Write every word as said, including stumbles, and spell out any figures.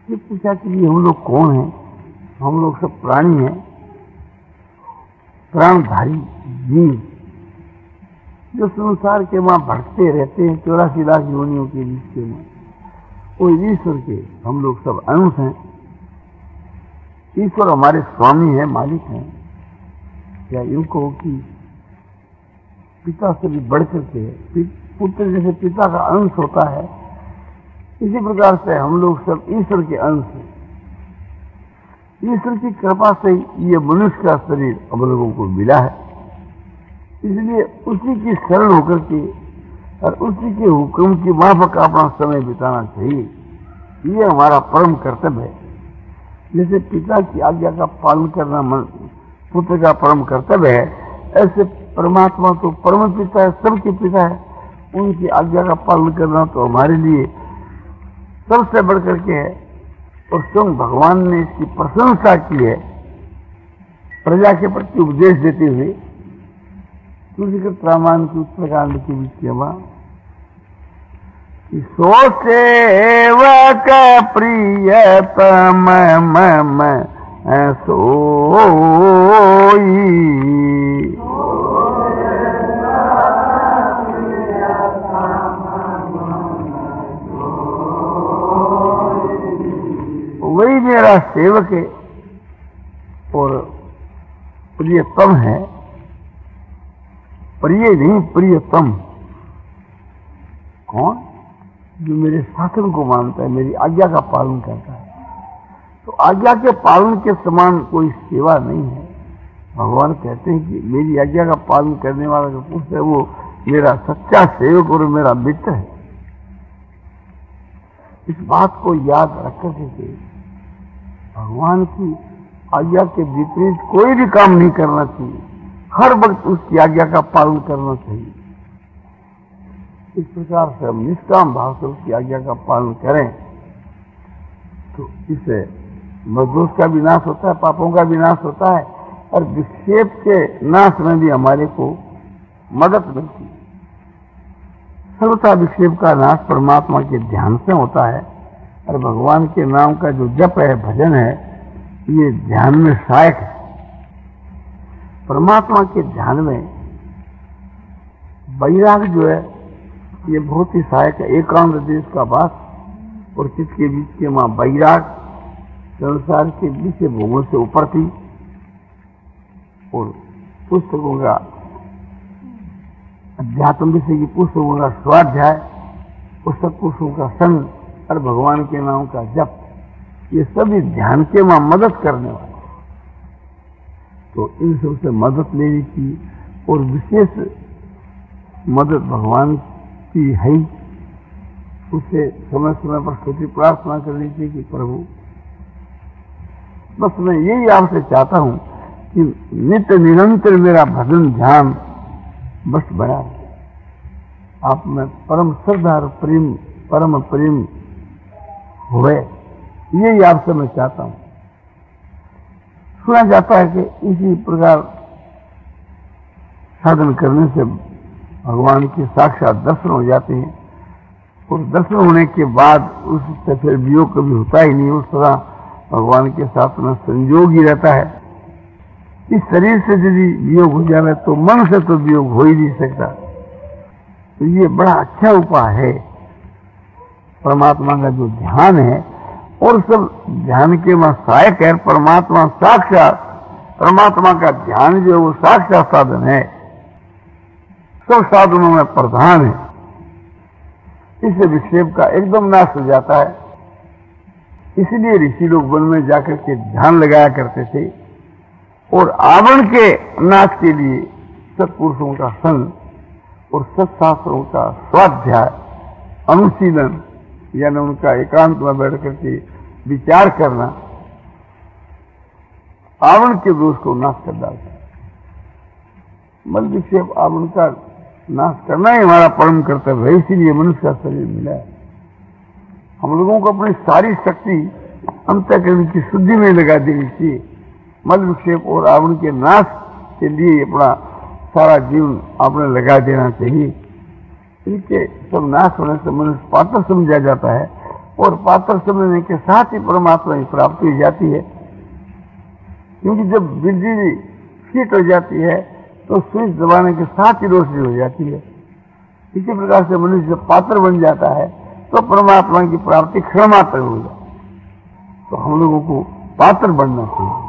ये पूछा कि ये हम लोग कौन हैं? हम लोग सब प्राणी हैं, प्राणधारी जीव, जो संसार के वहां भटकते रहते हैं चौरासी लाख योनियों के बीच के में। वो ईश्वर के हम लोग सब अंश हैं। ईश्वर हमारे स्वामी है, मालिक हैं। क्या यूं कहो कि पिता से भी बढ़ करके पुत्र जैसे पिता का अंश होता है, इसी प्रकार से हम लोग सब ईश्वर के अंश हैं। ईश्वर की कृपा से ये मनुष्य का शरीर हम लोगों को मिला है, इसलिए उसी की शरण होकर के और उसी के हुक्म की माफक अपना समय बिताना चाहिए। ये हमारा परम कर्तव्य है। जैसे पिता की आज्ञा का पालन करना पुत्र का परम कर्तव्य है, ऐसे परमात्मा तो परम पिता है, सबके पिता है। उनकी आज्ञा का पालन करना तो हमारे लिए सबसे बढ़कर के है। और स्वयं भगवान ने इसकी प्रशंसा की है प्रजा के प्रति उपदेश देते हुए। तुलसीकृत रामायण की उत्तरकांड के बीच के बाद सो सेवक प्रियतम मम सोई, वही मेरा सेवक है और प्रियतम है। प्रिय नहीं, प्रियतम। कौन? जो मेरे शासन को मानता है, मेरी आज्ञा का पालन करता है। तो आज्ञा के पालन के समान कोई सेवा नहीं है। भगवान कहते हैं कि मेरी आज्ञा का पालन करने वाला जो पुरुष है वो मेरा सच्चा सेवक और मेरा मित्र है। इस बात को याद रख करके भगवान की आज्ञा के विपरीत कोई भी काम नहीं करना चाहिए। हर वक्त उसकी आज्ञा का पालन करना चाहिए। इस प्रकार से हम निष्काम भाव से उसकी आज्ञा का पालन करें तो इससे मजदूर का भी नाश होता है, पापों का भी नाश होता है और विक्षेप के नाश में भी हमारे को मदद मिलती है। सर्वथा विक्षेप का नाश परमात्मा के ध्यान से होता है और भगवान के नाम का जो जप है, भजन है, ये ध्यान में सहायक है। परमात्मा के ध्यान में वैराग जो है ये बहुत ही सहायक है। एकांत देश का वास और चित्त के बीच के मां वैराग संसार के विषय भोगों से ऊपर थी और पुस्तकों का अध्यात्म विषय की पुस्तकों का स्वाध्याय, पुस्तक पुरुषों का संग और भगवान के नाम का जप, ये सभी ध्यान के मां मदद करने वाले। तो इन सबसे मदद लेने की और विशेष मदद भगवान की है। उसे समय समय पर स्तुति प्रार्थना करनी चाहिए कि प्रभु बस मैं यही आपसे चाहता हूं कि नित्य निरंतर मेरा भजन ध्यान बस बना रहे। आप में परम श्रद्धा और प्रेम, परम प्रेम हुए, यही आपसे मैं चाहता हूं। सुना जाता है कि इसी प्रकार साधन करने से भगवान के साक्षात दर्शन हो जाते हैं और दर्शन होने के बाद उससे फिर वियोग कभी होता ही नहीं। उस तरह भगवान के साथ में संयोग ही रहता है। इस शरीर से यदि वियोग हो जाए तो मन से तो वियोग हो ही नहीं सकता। तो ये बड़ा अच्छा उपाय है परमात्मा का जो ध्यान है। और सब ध्यान के में सहायक है परमात्मा साक्षात। परमात्मा का ध्यान जो है वो साक्षात साधन है, सब साधनों में प्रधान है। इससे विक्षेप का एकदम नाश हो जाता है। इसलिए ऋषि लोग वन में जाकर के ध्यान लगाया करते थे और आवरण के नाश के लिए सत्पुरुषों का संग और सत्शास्त्रों का स्वाध्याय, अनुशीलन, यानी उनका एकांत में बैठ करके विचार करना आवरण के दोष को नाश कर डालता है। मल विक्षेप आवरण का नाश करना ही हमारा परम कर्तव्य है। इसीलिए मनुष्य का शरीर मिला है। हम लोगों को अपनी सारी शक्ति अंतःकरण की शुद्धि में लगा देनी चाहिए। मल विक्षेप और आवरण के नाश के लिए अपना सारा जीवन आपने लगा देना चाहिए। इनके सब नाश होने से मनुष्य पात्र समझा जाता है और पात्र समझने के साथ ही परमात्मा की प्राप्ति हो जाती है। क्योंकि जब बुद्धि फिट हो जाती है तो स्विच दबाने के साथ ही रोशनी हो जाती है। इसी प्रकार से मनुष्य जब पात्र बन जाता है तो परमात्मा की प्राप्ति क्षण मात्र हो जाती है। तो हम लोगों को पात्र बनना चाहिए।